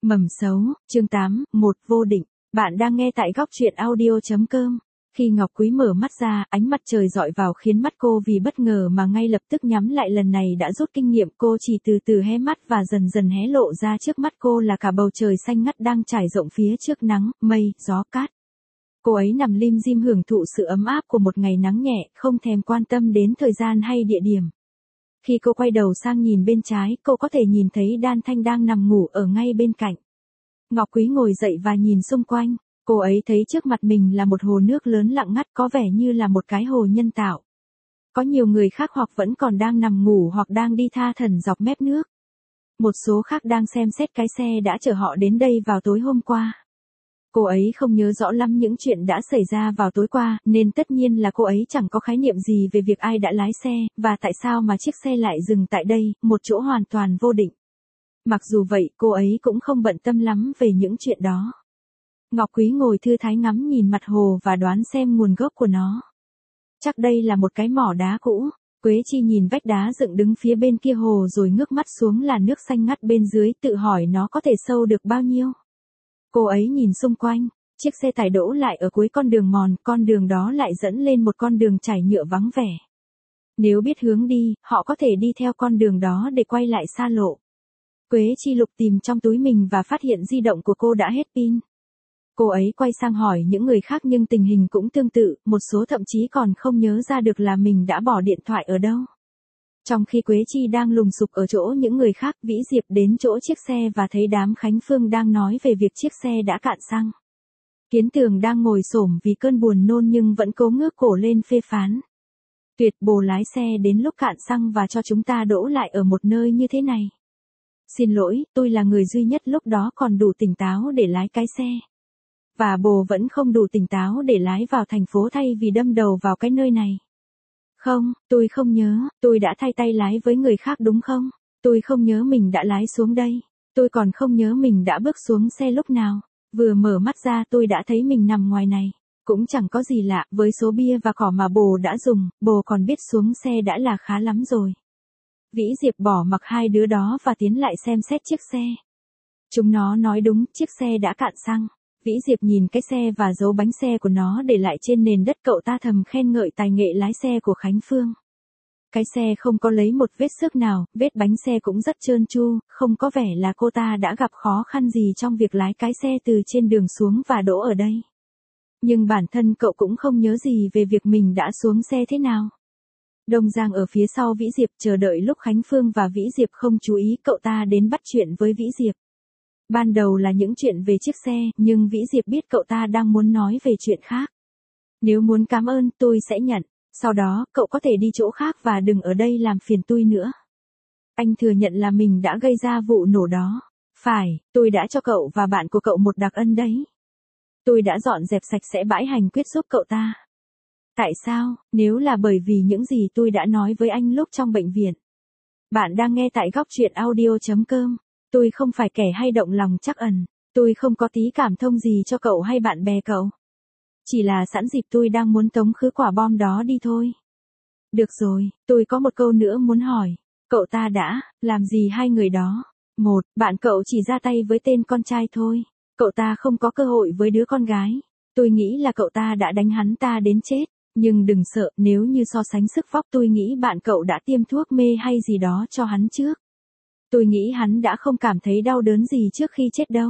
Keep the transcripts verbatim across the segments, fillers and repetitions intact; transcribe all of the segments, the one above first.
Mầm xấu, chương tám, một vô định. Bạn đang nghe tại góc truyện audio chấm com. Khi Ngọc Quý mở mắt ra, ánh mặt trời dọi vào khiến mắt cô vì bất ngờ mà ngay lập tức nhắm lại. Lần này đã rút kinh nghiệm, cô chỉ từ từ hé mắt và dần dần hé lộ ra trước mắt cô là cả bầu trời xanh ngắt đang trải rộng phía trước nắng, mây, gió cát. Cô ấy nằm lim dim hưởng thụ sự ấm áp của một ngày nắng nhẹ, không thèm quan tâm đến thời gian hay địa điểm. Khi cô quay đầu sang nhìn bên trái, cô có thể nhìn thấy Đan Thanh đang nằm ngủ ở ngay bên cạnh. Ngọc Quý ngồi dậy và nhìn xung quanh, cô ấy thấy trước mặt mình là một hồ nước lớn lặng ngắt, có vẻ như là một cái hồ nhân tạo. Có nhiều người khác hoặc vẫn còn đang nằm ngủ hoặc đang đi tha thẩn dọc mép nước. Một số khác đang xem xét cái xe đã chở họ đến đây vào tối hôm qua. Cô ấy không nhớ rõ lắm những chuyện đã xảy ra vào tối qua, nên tất nhiên là cô ấy chẳng có khái niệm gì về việc ai đã lái xe, và tại sao mà chiếc xe lại dừng tại đây, một chỗ hoàn toàn vô định. Mặc dù vậy, cô ấy cũng không bận tâm lắm về những chuyện đó. Ngọc Quý ngồi thư thái ngắm nhìn mặt hồ và đoán xem nguồn gốc của nó. Chắc đây là một cái mỏ đá cũ. Quế Chi nhìn vách đá dựng đứng phía bên kia hồ rồi ngước mắt xuống là nước xanh ngắt bên dưới, tự hỏi nó có thể sâu được bao nhiêu. Cô ấy nhìn xung quanh, chiếc xe tải đỗ lại ở cuối con đường mòn, con đường đó lại dẫn lên một con đường trải nhựa vắng vẻ. Nếu biết hướng đi, họ có thể đi theo con đường đó để quay lại xa lộ. Quế Chi lục tìm trong túi mình và phát hiện di động của cô đã hết pin. Cô ấy quay sang hỏi những người khác nhưng tình hình cũng tương tự, một số thậm chí còn không nhớ ra được là mình đã bỏ điện thoại ở đâu. Trong khi Quế Chi đang lùng sục ở chỗ những người khác, Vĩ Diệp đến chỗ chiếc xe và thấy đám Khánh Phương đang nói về việc chiếc xe đã cạn xăng. Kiến Tường đang ngồi xổm vì cơn buồn nôn nhưng vẫn cố ngước cổ lên phê phán. Tuyệt, bồ lái xe đến lúc cạn xăng và cho chúng ta đỗ lại ở một nơi như thế này. Xin lỗi, tôi là người duy nhất lúc đó còn đủ tỉnh táo để lái cái xe. Và bồ vẫn không đủ tỉnh táo để lái vào thành phố thay vì đâm đầu vào cái nơi này. Không, tôi không nhớ, tôi đã thay tay lái với người khác đúng không? Tôi không nhớ mình đã lái xuống đây. Tôi còn không nhớ mình đã bước xuống xe lúc nào. Vừa mở mắt ra tôi đã thấy mình nằm ngoài này. Cũng chẳng có gì lạ, với số bia và cỏ mà bồ đã dùng, bồ còn biết xuống xe đã là khá lắm rồi. Vĩ Diệp bỏ mặc hai đứa đó và tiến lại xem xét chiếc xe. Chúng nó nói đúng, chiếc xe đã cạn xăng. Vĩ Diệp nhìn cái xe và dấu bánh xe của nó để lại trên nền đất, cậu ta thầm khen ngợi tài nghệ lái xe của Khánh Phương. Cái xe không có lấy một vết xước nào, vết bánh xe cũng rất trơn tru, không có vẻ là cô ta đã gặp khó khăn gì trong việc lái cái xe từ trên đường xuống và đỗ ở đây. Nhưng bản thân cậu cũng không nhớ gì về việc mình đã xuống xe thế nào. Đông Giang ở phía sau Vĩ Diệp chờ đợi lúc Khánh Phương và Vĩ Diệp không chú ý, cậu ta đến bắt chuyện với Vĩ Diệp. Ban đầu là những chuyện về chiếc xe, nhưng Vĩ Diệp biết cậu ta đang muốn nói về chuyện khác. Nếu muốn cảm ơn, tôi sẽ nhận. Sau đó, cậu có thể đi chỗ khác và đừng ở đây làm phiền tôi nữa. Anh thừa nhận là mình đã gây ra vụ nổ đó. Phải, tôi đã cho cậu và bạn của cậu một đặc ân đấy. Tôi đã dọn dẹp sạch sẽ bãi hành quyết giúp cậu ta. Tại sao, nếu là bởi vì những gì tôi đã nói với anh lúc trong bệnh viện. Bạn đang nghe tại góc truyện audio chấm com. Tôi không phải kẻ hay động lòng trắc ẩn. Tôi không có tí cảm thông gì cho cậu hay bạn bè cậu. Chỉ là sẵn dịp tôi đang muốn tống khứ quả bom đó đi thôi. Được rồi, tôi có một câu nữa muốn hỏi. Cậu ta đã làm gì hai người đó? Một, bạn cậu chỉ ra tay với tên con trai thôi. Cậu ta không có cơ hội với đứa con gái. Tôi nghĩ là cậu ta đã đánh hắn ta đến chết. Nhưng đừng sợ, nếu như so sánh sức vóc tôi nghĩ bạn cậu đã tiêm thuốc mê hay gì đó cho hắn trước. Tôi nghĩ hắn đã không cảm thấy đau đớn gì trước khi chết đâu.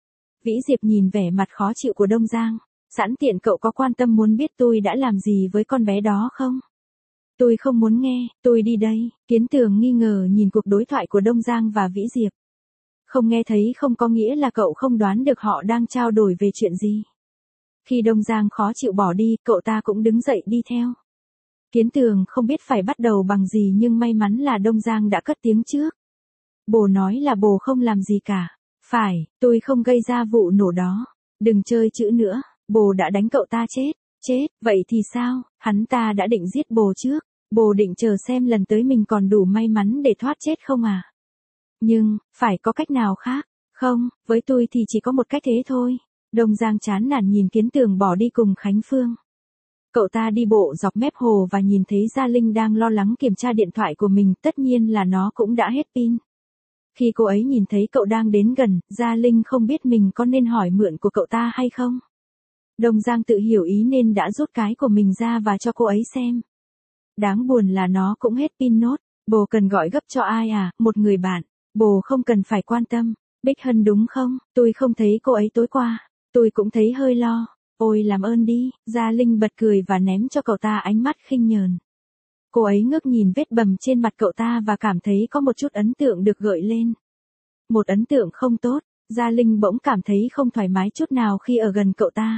Vĩ Diệp nhìn vẻ mặt khó chịu của Đông Giang. Sẵn tiện cậu có quan tâm muốn biết tôi đã làm gì với con bé đó không? Tôi không muốn nghe, tôi đi đây. Kiến Tường nghi ngờ nhìn cuộc đối thoại của Đông Giang và Vĩ Diệp. Không nghe thấy không có nghĩa là cậu không đoán được họ đang trao đổi về chuyện gì. Khi Đông Giang khó chịu bỏ đi, cậu ta cũng đứng dậy đi theo. Kiến Tường không biết phải bắt đầu bằng gì nhưng may mắn là Đông Giang đã cất tiếng trước. Bồ nói là bồ không làm gì cả. Phải, tôi không gây ra vụ nổ đó. Đừng chơi chữ nữa, bồ đã đánh cậu ta chết. Chết, vậy thì sao, hắn ta đã định giết bồ trước. Bồ định chờ xem lần tới mình còn đủ may mắn để thoát chết không à? Nhưng, phải có cách nào khác. Không, với tôi thì chỉ có một cách thế thôi. Đông Giang chán nản nhìn Kiến Tường bỏ đi cùng Khánh Phương. Cậu ta đi bộ dọc mép hồ và nhìn thấy Gia Linh đang lo lắng kiểm tra điện thoại của mình, tất nhiên là nó cũng đã hết pin. Khi cô ấy nhìn thấy cậu đang đến gần, Gia Linh không biết mình có nên hỏi mượn của cậu ta hay không. Đông Giang tự hiểu ý nên đã rút cái của mình ra và cho cô ấy xem. Đáng buồn là nó cũng hết pin nốt. Bồ cần gọi gấp cho ai à, một người bạn. Bồ không cần phải quan tâm. Bích Hân đúng không? Tôi không thấy cô ấy tối qua. Tôi cũng thấy hơi lo. Ôi làm ơn đi. Gia Linh bật cười và ném cho cậu ta ánh mắt khinh nhờn. Cô ấy ngước nhìn vết bầm trên mặt cậu ta và cảm thấy có một chút ấn tượng được gợi lên. Một ấn tượng không tốt. Gia Linh bỗng cảm thấy không thoải mái chút nào khi ở gần cậu ta.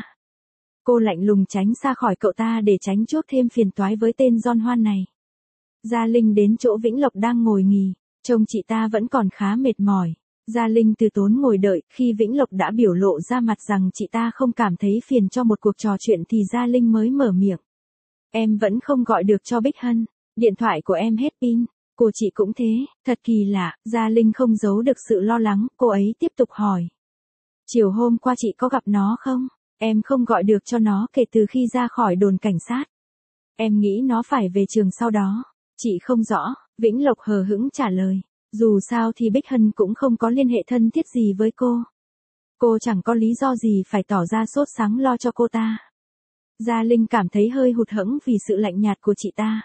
Cô lạnh lùng tránh xa khỏi cậu ta để tránh chuốc thêm phiền toái với tên John Hoan này. Gia Linh đến chỗ Vĩnh Lộc đang ngồi nghỉ, trông chị ta vẫn còn khá mệt mỏi. Gia Linh từ tốn ngồi đợi, khi Vĩnh Lộc đã biểu lộ ra mặt rằng chị ta không cảm thấy phiền cho một cuộc trò chuyện thì Gia Linh mới mở miệng. Em vẫn không gọi được cho Bích Hân, điện thoại của em hết pin, cô chị cũng thế, thật kỳ lạ. Gia Linh không giấu được sự lo lắng, cô ấy tiếp tục hỏi. Chiều hôm qua chị có gặp nó không? Em không gọi được cho nó kể từ khi ra khỏi đồn cảnh sát. Em nghĩ nó phải về trường sau đó. Chị không rõ, Vĩnh Lộc hờ hững trả lời. Dù sao thì Bích Hân cũng không có liên hệ thân thiết gì với cô. Cô chẳng có lý do gì phải tỏ ra sốt sắng lo cho cô ta. Gia Linh cảm thấy hơi hụt hẫng vì sự lạnh nhạt của chị ta.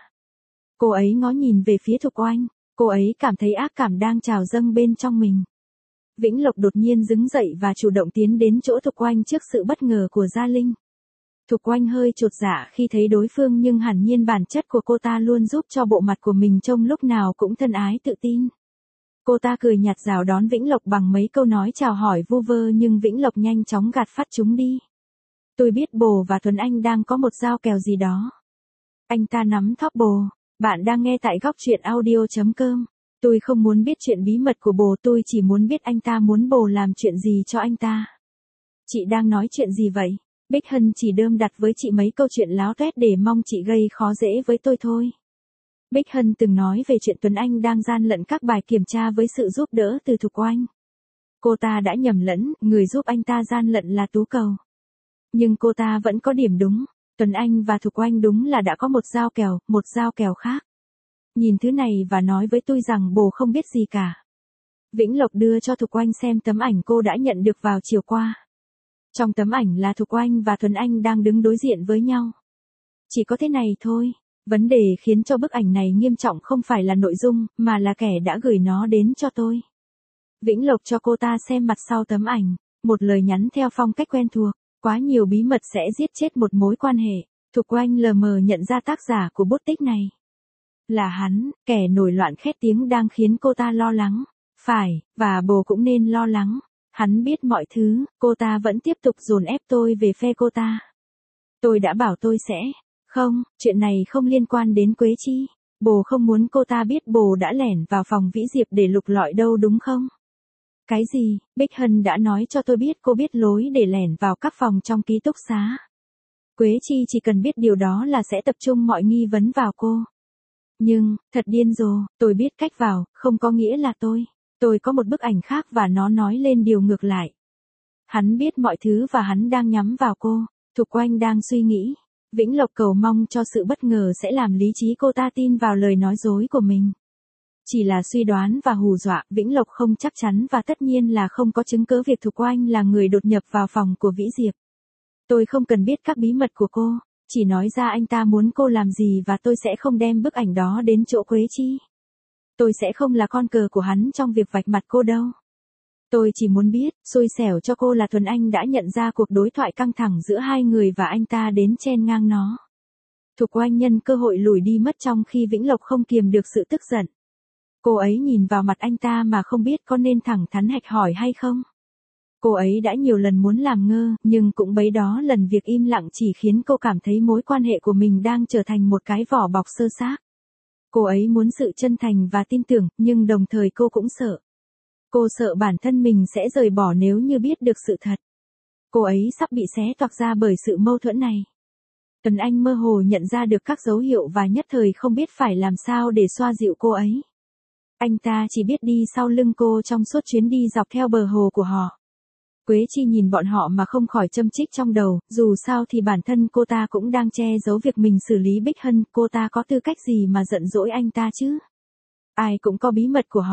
Cô ấy ngó nhìn về phía Thục Oanh, cô ấy cảm thấy ác cảm đang trào dâng bên trong mình. Vĩnh Lộc đột nhiên đứng dậy và chủ động tiến đến chỗ Thục Oanh trước sự bất ngờ của Gia Linh. Thục Oanh hơi chột dạ khi thấy đối phương nhưng hẳn nhiên bản chất của cô ta luôn giúp cho bộ mặt của mình trông lúc nào cũng thân ái tự tin. Cô ta cười nhạt chào đón Vĩnh Lộc bằng mấy câu nói chào hỏi vu vơ nhưng Vĩnh Lộc nhanh chóng gạt phát chúng đi. Tôi biết bồ và Tuấn Anh đang có một giao kèo gì đó. Anh ta nắm thóp bồ. Bạn đang nghe tại góc truyện audio chấm com. Tôi không muốn biết chuyện bí mật của bồ, tôi chỉ muốn biết anh ta muốn bồ làm chuyện gì cho anh ta. Chị đang nói chuyện gì vậy? Bích Hân chỉ đơm đặt với chị mấy câu chuyện láo toét để mong chị gây khó dễ với tôi thôi. Bích Hân từng nói về chuyện Tuấn Anh đang gian lận các bài kiểm tra với sự giúp đỡ từ Thục Oanh. Cô ta đã nhầm lẫn, người giúp anh ta gian lận là Tú Cầu. Nhưng cô ta vẫn có điểm đúng, Tuấn Anh và Thục Oanh đúng là đã có một giao kèo, một giao kèo khác. Nhìn thứ này và nói với tôi rằng bồ không biết gì cả. Vĩnh Lộc đưa cho Thục Oanh xem tấm ảnh cô đã nhận được vào chiều qua. Trong tấm ảnh là Thục Oanh và Tuấn Anh đang đứng đối diện với nhau. Chỉ có thế này thôi, vấn đề khiến cho bức ảnh này nghiêm trọng không phải là nội dung, mà là kẻ đã gửi nó đến cho tôi. Vĩnh Lộc cho cô ta xem mặt sau tấm ảnh, một lời nhắn theo phong cách quen thuộc, quá nhiều bí mật sẽ giết chết một mối quan hệ. Thục Oanh lờ mờ nhận ra tác giả của bút tích này. Là hắn, kẻ nổi loạn khét tiếng đang khiến cô ta lo lắng. Phải, và bồ cũng nên lo lắng. Hắn biết mọi thứ, cô ta vẫn tiếp tục dồn ép tôi về phe cô ta. Tôi đã bảo tôi sẽ. Không, chuyện này không liên quan đến Quế Chi. Bồ không muốn cô ta biết bồ đã lẻn vào phòng Vĩ Diệp để lục lọi đâu đúng không? Cái gì? Bích Hân đã nói cho tôi biết cô biết lối để lẻn vào các phòng trong ký túc xá. Quế Chi chỉ cần biết điều đó là sẽ tập trung mọi nghi vấn vào cô. Nhưng, thật điên rồ, tôi biết cách vào, không có nghĩa là tôi. Tôi có một bức ảnh khác và nó nói lên điều ngược lại. Hắn biết mọi thứ và hắn đang nhắm vào cô. Thục Oanh đang suy nghĩ. Vĩnh Lộc cầu mong cho sự bất ngờ sẽ làm lý trí cô ta tin vào lời nói dối của mình. Chỉ là suy đoán và hù dọa, Vĩnh Lộc không chắc chắn và tất nhiên là không có chứng cứ việc Thục Oanh là người đột nhập vào phòng của Vĩ Diệp. Tôi không cần biết các bí mật của cô, chỉ nói ra anh ta muốn cô làm gì và tôi sẽ không đem bức ảnh đó đến chỗ Quế Chi. Tôi sẽ không là con cờ của hắn trong việc vạch mặt cô đâu. Tôi chỉ muốn biết, xui xẻo cho cô là Tuấn Anh đã nhận ra cuộc đối thoại căng thẳng giữa hai người và anh ta đến chen ngang nó. Thục Oanh nhân cơ hội lùi đi mất trong khi Vĩnh Lộc không kiềm được sự tức giận. Cô ấy nhìn vào mặt anh ta mà không biết có nên thẳng thắn hạch hỏi hay không. Cô ấy đã nhiều lần muốn làm ngơ, nhưng cũng bấy đó lần việc im lặng chỉ khiến cô cảm thấy mối quan hệ của mình đang trở thành một cái vỏ bọc sơ xác. Cô ấy muốn sự chân thành và tin tưởng, nhưng đồng thời cô cũng sợ. Cô sợ bản thân mình sẽ rời bỏ nếu như biết được sự thật. Cô ấy sắp bị xé toạc ra bởi sự mâu thuẫn này. Tuấn Anh mơ hồ nhận ra được các dấu hiệu và nhất thời không biết phải làm sao để xoa dịu cô ấy. Anh ta chỉ biết đi sau lưng cô trong suốt chuyến đi dọc theo bờ hồ của họ. Quế Chi nhìn bọn họ mà không khỏi châm chích trong đầu, dù sao thì bản thân cô ta cũng đang che giấu việc mình xử lý Bích Hân, cô ta có tư cách gì mà giận dỗi anh ta chứ? Ai cũng có bí mật của họ,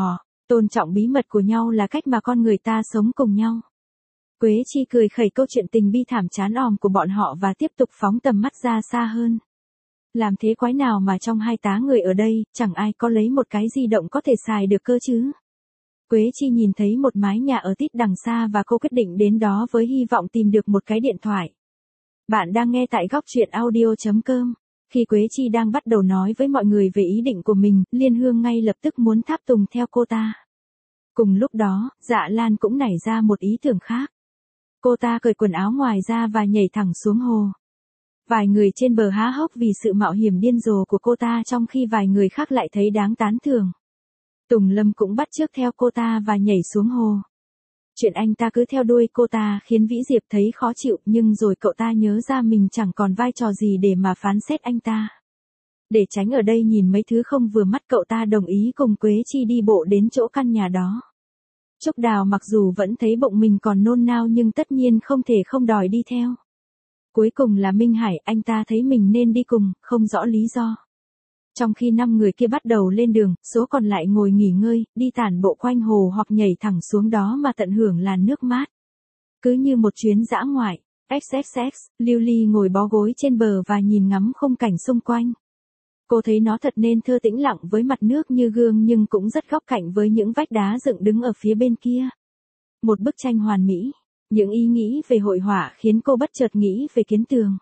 Tôn trọng bí mật của nhau là cách mà con người ta sống cùng nhau. Quế Chi cười khẩy câu chuyện tình bi thảm chán òm của bọn họ và tiếp tục phóng tầm mắt ra xa hơn. Làm thế quái nào mà trong hai tá người ở đây, chẳng ai có lấy một cái di động có thể xài được cơ chứ. Quế Chi nhìn thấy một mái nhà ở tít đằng xa và cô quyết định đến đó với hy vọng tìm được một cái điện thoại. Bạn đang nghe tại góc truyện audio chấm com. Khi Quế Chi đang bắt đầu nói với mọi người về ý định của mình, Liên Hương ngay lập tức muốn tháp tùng theo cô ta. Cùng lúc đó, Dạ Lan cũng nảy ra một ý tưởng khác. Cô ta cởi quần áo ngoài ra và nhảy thẳng xuống hồ. Vài người trên bờ há hốc vì sự mạo hiểm điên rồ của cô ta trong khi vài người khác lại thấy đáng tán thưởng. Tùng Lâm cũng bắt chước theo cô ta và nhảy xuống hồ. Chuyện anh ta cứ theo đuôi cô ta khiến Vĩ Diệp thấy khó chịu, nhưng rồi cậu ta nhớ ra mình chẳng còn vai trò gì để mà phán xét anh ta. Để tránh ở đây nhìn mấy thứ không vừa mắt, cậu ta đồng ý cùng Quế Chi đi bộ đến chỗ căn nhà đó. Trúc Đào mặc dù vẫn thấy bụng mình còn nôn nao nhưng tất nhiên không thể không đòi đi theo. Cuối cùng là Minh Hải, anh ta thấy mình nên đi cùng, không rõ lý do. Trong khi năm người kia bắt đầu lên đường, số còn lại ngồi nghỉ ngơi, đi tản bộ quanh hồ hoặc nhảy thẳng xuống đó mà tận hưởng làn nước mát. Cứ như một chuyến dã ngoại. ích ích ích, Lưu Ly ngồi bó gối trên bờ và nhìn ngắm khung cảnh xung quanh. Cô thấy nó thật nên thơ tĩnh lặng với mặt nước như gương nhưng cũng rất góc cạnh với những vách đá dựng đứng ở phía bên kia. Một bức tranh hoàn mỹ. Những ý nghĩ về hội họa khiến cô bất chợt nghĩ về Kiến Tường.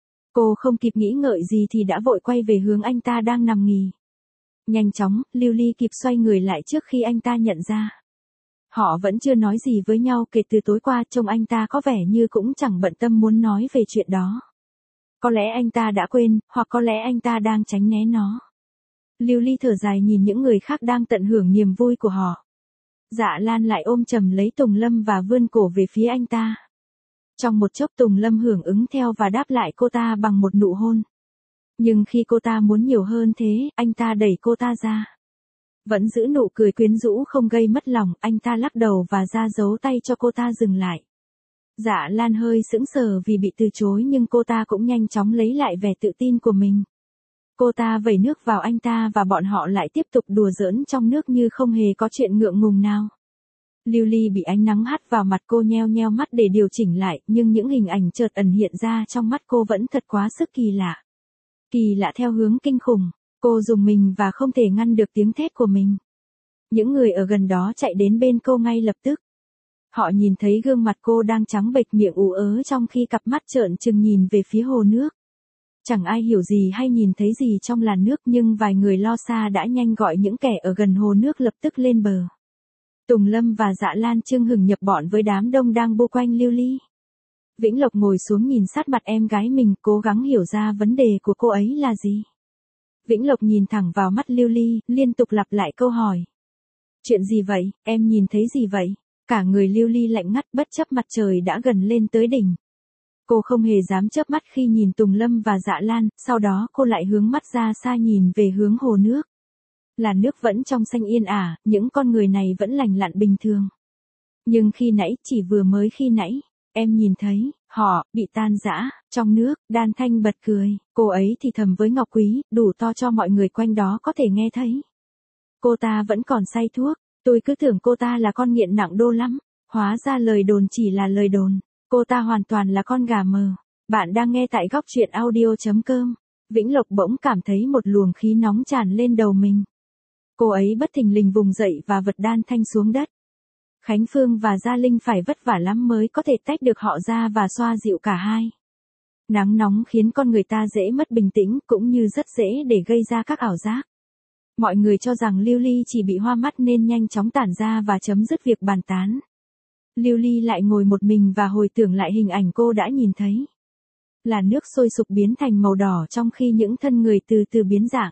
Cô không kịp nghĩ ngợi gì thì đã vội quay về hướng anh ta đang nằm nghỉ. Nhanh chóng, Lưu Ly kịp xoay người lại trước khi anh ta nhận ra. Họ vẫn chưa nói gì với nhau kể từ tối qua, trông anh ta có vẻ như cũng chẳng bận tâm muốn nói về chuyện đó. Có lẽ anh ta đã quên, hoặc có lẽ anh ta đang tránh né nó. Lưu Ly thở dài nhìn những người khác đang tận hưởng niềm vui của họ. Dạ Lan lại ôm chầm lấy Tùng Lâm và vươn cổ về phía anh ta. Trong một chốc Tùng Lâm hưởng ứng theo và đáp lại cô ta bằng một nụ hôn. Nhưng khi cô ta muốn nhiều hơn thế, anh ta đẩy cô ta ra. Vẫn giữ nụ cười quyến rũ không gây mất lòng, anh ta lắc đầu và ra dấu tay cho cô ta dừng lại. Dạ Lan hơi sững sờ vì bị từ chối nhưng cô ta cũng nhanh chóng lấy lại vẻ tự tin của mình. Cô ta vẩy nước vào anh ta và bọn họ lại tiếp tục đùa giỡn trong nước như không hề có chuyện ngượng ngùng nào. Lưu Ly bị ánh nắng hắt vào mặt, cô nheo nheo mắt để điều chỉnh lại, nhưng những hình ảnh chợt ẩn hiện ra trong mắt cô vẫn thật quá sức kỳ lạ. Kỳ lạ theo hướng kinh khủng, cô rùng mình và không thể ngăn được tiếng thét của mình. Những người ở gần đó chạy đến bên cô ngay lập tức. Họ nhìn thấy gương mặt cô đang trắng bệch, miệng ú ớ trong khi cặp mắt trợn trừng nhìn về phía hồ nước. Chẳng ai hiểu gì hay nhìn thấy gì trong làn nước nhưng vài người lo xa đã nhanh gọi những kẻ ở gần hồ nước lập tức lên bờ. Tùng Lâm và Dạ Lan chưng hửng nhập bọn với đám đông đang bu quanh Lưu Ly. Vĩnh Lộc ngồi xuống nhìn sát mặt em gái mình, cố gắng hiểu ra vấn đề của cô ấy là gì. Vĩnh Lộc nhìn thẳng vào mắt Lưu Ly, liên tục lặp lại câu hỏi. Chuyện gì vậy, em nhìn thấy gì vậy? Cả người Lưu Ly lạnh ngắt bất chấp mặt trời đã gần lên tới đỉnh. Cô không hề dám chớp mắt khi nhìn Tùng Lâm và Dạ Lan, sau đó cô lại hướng mắt ra xa nhìn về hướng hồ nước. Làn nước vẫn trong xanh yên ả, những con người này vẫn lành lặn bình thường. Nhưng khi nãy, chỉ vừa mới khi nãy, em nhìn thấy, họ, bị tan rã, trong nước. Đan Thanh bật cười, cô ấy thì thầm với Ngọc Quý, đủ to cho mọi người quanh đó có thể nghe thấy. Cô ta vẫn còn say thuốc, tôi cứ tưởng cô ta là con nghiện nặng đô lắm, hóa ra lời đồn chỉ là lời đồn, cô ta hoàn toàn là con gà mờ. Bạn đang nghe tại góc truyện audio chấm com. Vĩnh Lộc bỗng cảm thấy một luồng khí nóng tràn lên đầu mình. Cô ấy bất thình lình vùng dậy và vật Đan Thanh xuống đất. Khánh Phương và Gia Linh phải vất vả lắm mới có thể tách được họ ra và xoa dịu cả hai. Nắng nóng khiến con người ta dễ mất bình tĩnh, cũng như rất dễ để gây ra các ảo giác. Mọi người cho rằng Lưu Ly chỉ bị hoa mắt nên nhanh chóng tản ra và chấm dứt việc bàn tán. Lưu Ly lại ngồi một mình và hồi tưởng lại hình ảnh cô đã nhìn thấy. Là nước sôi sục biến thành màu đỏ trong khi những thân người từ từ biến dạng.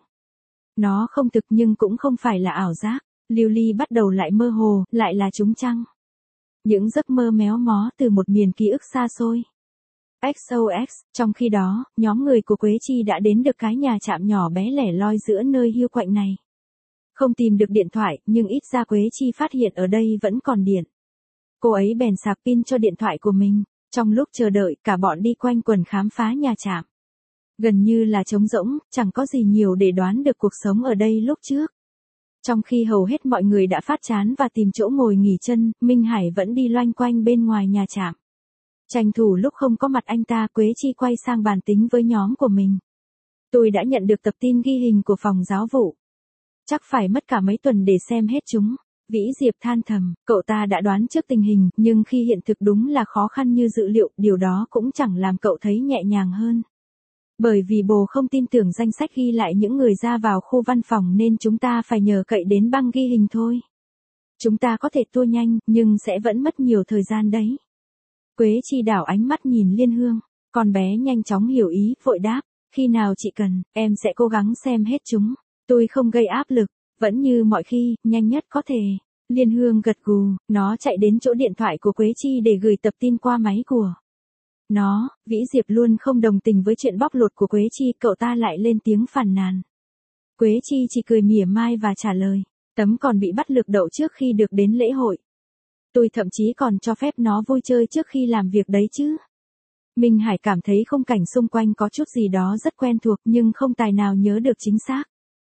Nó không thực nhưng cũng không phải là ảo giác. Lưu Ly bắt đầu lại mơ hồ, lại là trúng trăng. Những giấc mơ méo mó từ một miền ký ức xa xôi. ích o ích, trong khi đó, nhóm người của Quế Chi đã đến được cái nhà trạm nhỏ bé lẻ loi giữa nơi hiu quạnh này. Không tìm được điện thoại, nhưng ít ra Quế Chi phát hiện ở đây vẫn còn điện. Cô ấy bèn sạc pin cho điện thoại của mình. Trong lúc chờ đợi, cả bọn đi quanh quần khám phá nhà trạm. Gần như là trống rỗng, chẳng có gì nhiều để đoán được cuộc sống ở đây lúc trước. Trong khi hầu hết mọi người đã phát chán và tìm chỗ ngồi nghỉ chân, Minh Hải vẫn đi loanh quanh bên ngoài nhà trạm. Tranh thủ lúc không có mặt anh ta, Quế Chi quay sang bàn tính với nhóm của mình. Tôi đã nhận được tập tin ghi hình của phòng giáo vụ. Chắc phải mất cả mấy tuần để xem hết chúng. Vĩ Diệp than thầm, cậu ta đã đoán trước tình hình, nhưng khi hiện thực đúng là khó khăn như dự liệu, điều đó cũng chẳng làm cậu thấy nhẹ nhàng hơn. Bởi vì bồ không tin tưởng danh sách ghi lại những người ra vào khu văn phòng nên chúng ta phải nhờ cậy đến băng ghi hình thôi. Chúng ta có thể tua nhanh, nhưng sẽ vẫn mất nhiều thời gian đấy. Quế Chi đảo ánh mắt nhìn Liên Hương, con bé nhanh chóng hiểu ý, vội đáp, khi nào chị cần, em sẽ cố gắng xem hết chúng. Tôi không gây áp lực, vẫn như mọi khi, nhanh nhất có thể. Liên Hương gật gù, nó chạy đến chỗ điện thoại của Quế Chi để gửi tập tin qua máy của nó. Vĩ Diệp luôn không đồng tình với chuyện bóc lột của Quế Chi, cậu ta lại lên tiếng phàn nàn. Quế Chi chỉ cười mỉa mai và trả lời, tấm còn bị bắt lực đậu trước khi được đến lễ hội. Tôi thậm chí còn cho phép nó vui chơi trước khi làm việc đấy chứ. Minh Hải cảm thấy khung cảnh xung quanh có chút gì đó rất quen thuộc nhưng không tài nào nhớ được chính xác.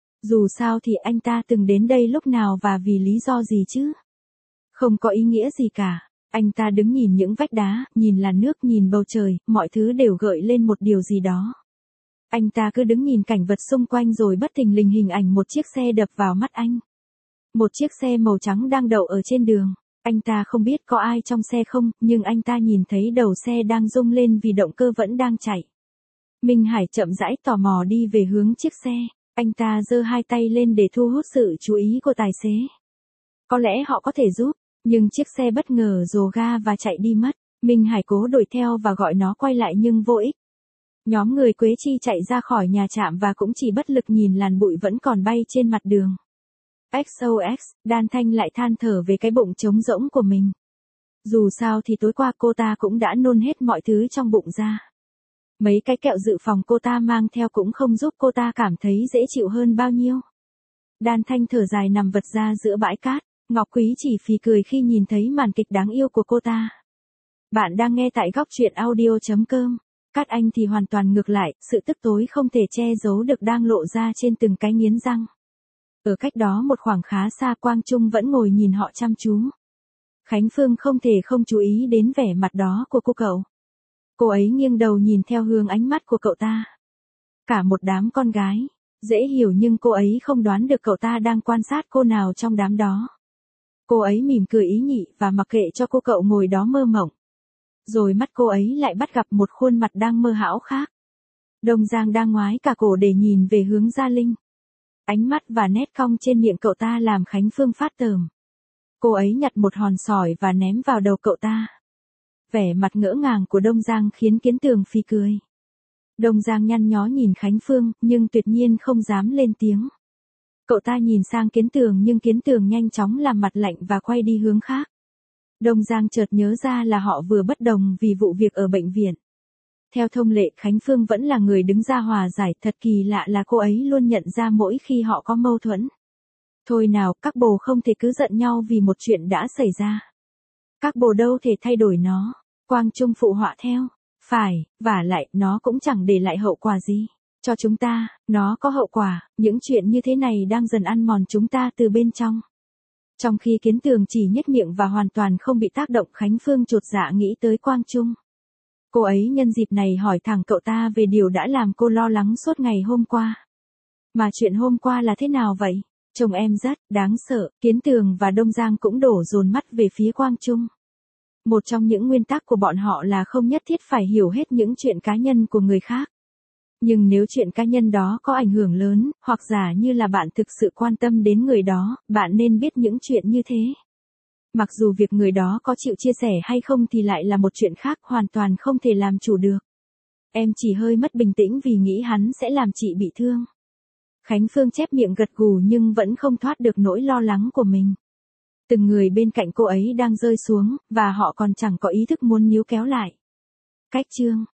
Dù sao thì anh ta từng đến đây lúc nào và vì lý do gì chứ? Không có ý nghĩa gì cả. Anh ta đứng nhìn những vách đá, nhìn làn nước, nhìn bầu trời, mọi thứ đều gợi lên một điều gì đó. Anh ta cứ đứng nhìn cảnh vật xung quanh rồi bất thình lình hình ảnh một chiếc xe đập vào mắt anh. Một chiếc xe màu trắng đang đậu ở trên đường. Anh ta không biết có ai trong xe không, nhưng anh ta nhìn thấy đầu xe đang rung lên vì động cơ vẫn đang chạy. Minh Hải chậm rãi tò mò đi về hướng chiếc xe. Anh ta giơ hai tay lên để thu hút sự chú ý của tài xế. Có lẽ họ có thể giúp, nhưng chiếc xe bất ngờ rồ ga và chạy đi mất. Minh Hải cố đuổi theo và gọi nó quay lại nhưng vô ích. Nhóm người Quế Chi chạy ra khỏi nhà trạm và cũng chỉ bất lực nhìn làn bụi vẫn còn bay trên mặt đường. ích o ích, Đan Thanh lại than thở về cái bụng trống rỗng của mình. Dù sao thì tối qua cô ta cũng đã nôn hết mọi thứ trong bụng ra. Mấy cái kẹo dự phòng cô ta mang theo cũng không giúp cô ta cảm thấy dễ chịu hơn bao nhiêu. Đan Thanh thở dài nằm vật ra giữa bãi cát. Ngọc Quý chỉ phì cười khi nhìn thấy màn kịch đáng yêu của cô ta. Bạn đang nghe tại góc truyện audio chấm com. Cát Anh thì hoàn toàn ngược lại, sự tức tối không thể che giấu được đang lộ ra trên từng cái nghiến răng. Ở cách đó một khoảng khá xa, Quang Trung vẫn ngồi nhìn họ chăm chú. Khánh Phương không thể không chú ý đến vẻ mặt đó của cô cậu. Cô ấy nghiêng đầu nhìn theo hướng ánh mắt của cậu ta. Cả một đám con gái. Dễ hiểu nhưng cô ấy không đoán được cậu ta đang quan sát cô nào trong đám đó. Cô ấy mỉm cười ý nhị và mặc kệ cho cô cậu ngồi đó mơ mộng. Rồi mắt cô ấy lại bắt gặp một khuôn mặt đang mơ hão khác. Đông Giang đang ngoái cả cổ để nhìn về hướng Gia Linh. Ánh mắt và nét cong trên miệng cậu ta làm Khánh Phương phát tởm. Cô ấy nhặt một hòn sỏi và ném vào đầu cậu ta. Vẻ mặt ngỡ ngàng của Đông Giang khiến Kiến Tường phì cười. Đông Giang nhăn nhó nhìn Khánh Phương, nhưng tuyệt nhiên không dám lên tiếng. Cậu ta nhìn sang Kiến Tường nhưng Kiến Tường nhanh chóng làm mặt lạnh và quay đi hướng khác. Đông Giang chợt nhớ ra là họ vừa bất đồng vì vụ việc ở bệnh viện. Theo thông lệ, Khánh Phương vẫn là người đứng ra hòa giải, thật kỳ lạ là cô ấy luôn nhận ra mỗi khi họ có mâu thuẫn. Thôi nào, các bồ không thể cứ giận nhau vì một chuyện đã xảy ra. Các bồ đâu thể thay đổi nó. Quang Trung phụ họa theo. Phải, vả lại, nó cũng chẳng để lại hậu quả gì. Cho chúng ta, nó có hậu quả, những chuyện như thế này đang dần ăn mòn chúng ta từ bên trong. Trong khi Kiến Tường chỉ nhếch miệng và hoàn toàn không bị tác động, Khánh Phương chột dạ nghĩ tới Quang Trung. Cô ấy nhân dịp này hỏi thẳng cậu ta về điều đã làm cô lo lắng suốt ngày hôm qua. Mà chuyện hôm qua là thế nào vậy? Chồng em rất đáng sợ. Kiến Tường và Đông Giang cũng đổ dồn mắt về phía Quang Trung. Một trong những nguyên tắc của bọn họ là không nhất thiết phải hiểu hết những chuyện cá nhân của người khác. Nhưng nếu chuyện cá nhân đó có ảnh hưởng lớn, hoặc giả như là bạn thực sự quan tâm đến người đó, bạn nên biết những chuyện như thế. Mặc dù việc người đó có chịu chia sẻ hay không thì lại là một chuyện khác, hoàn toàn không thể làm chủ được. Em chỉ hơi mất bình tĩnh vì nghĩ hắn sẽ làm chị bị thương. Khánh Phương chép miệng gật gù nhưng vẫn không thoát được nỗi lo lắng của mình. Từng người bên cạnh cô ấy đang rơi xuống, và họ còn chẳng có ý thức muốn níu kéo lại. Cách chương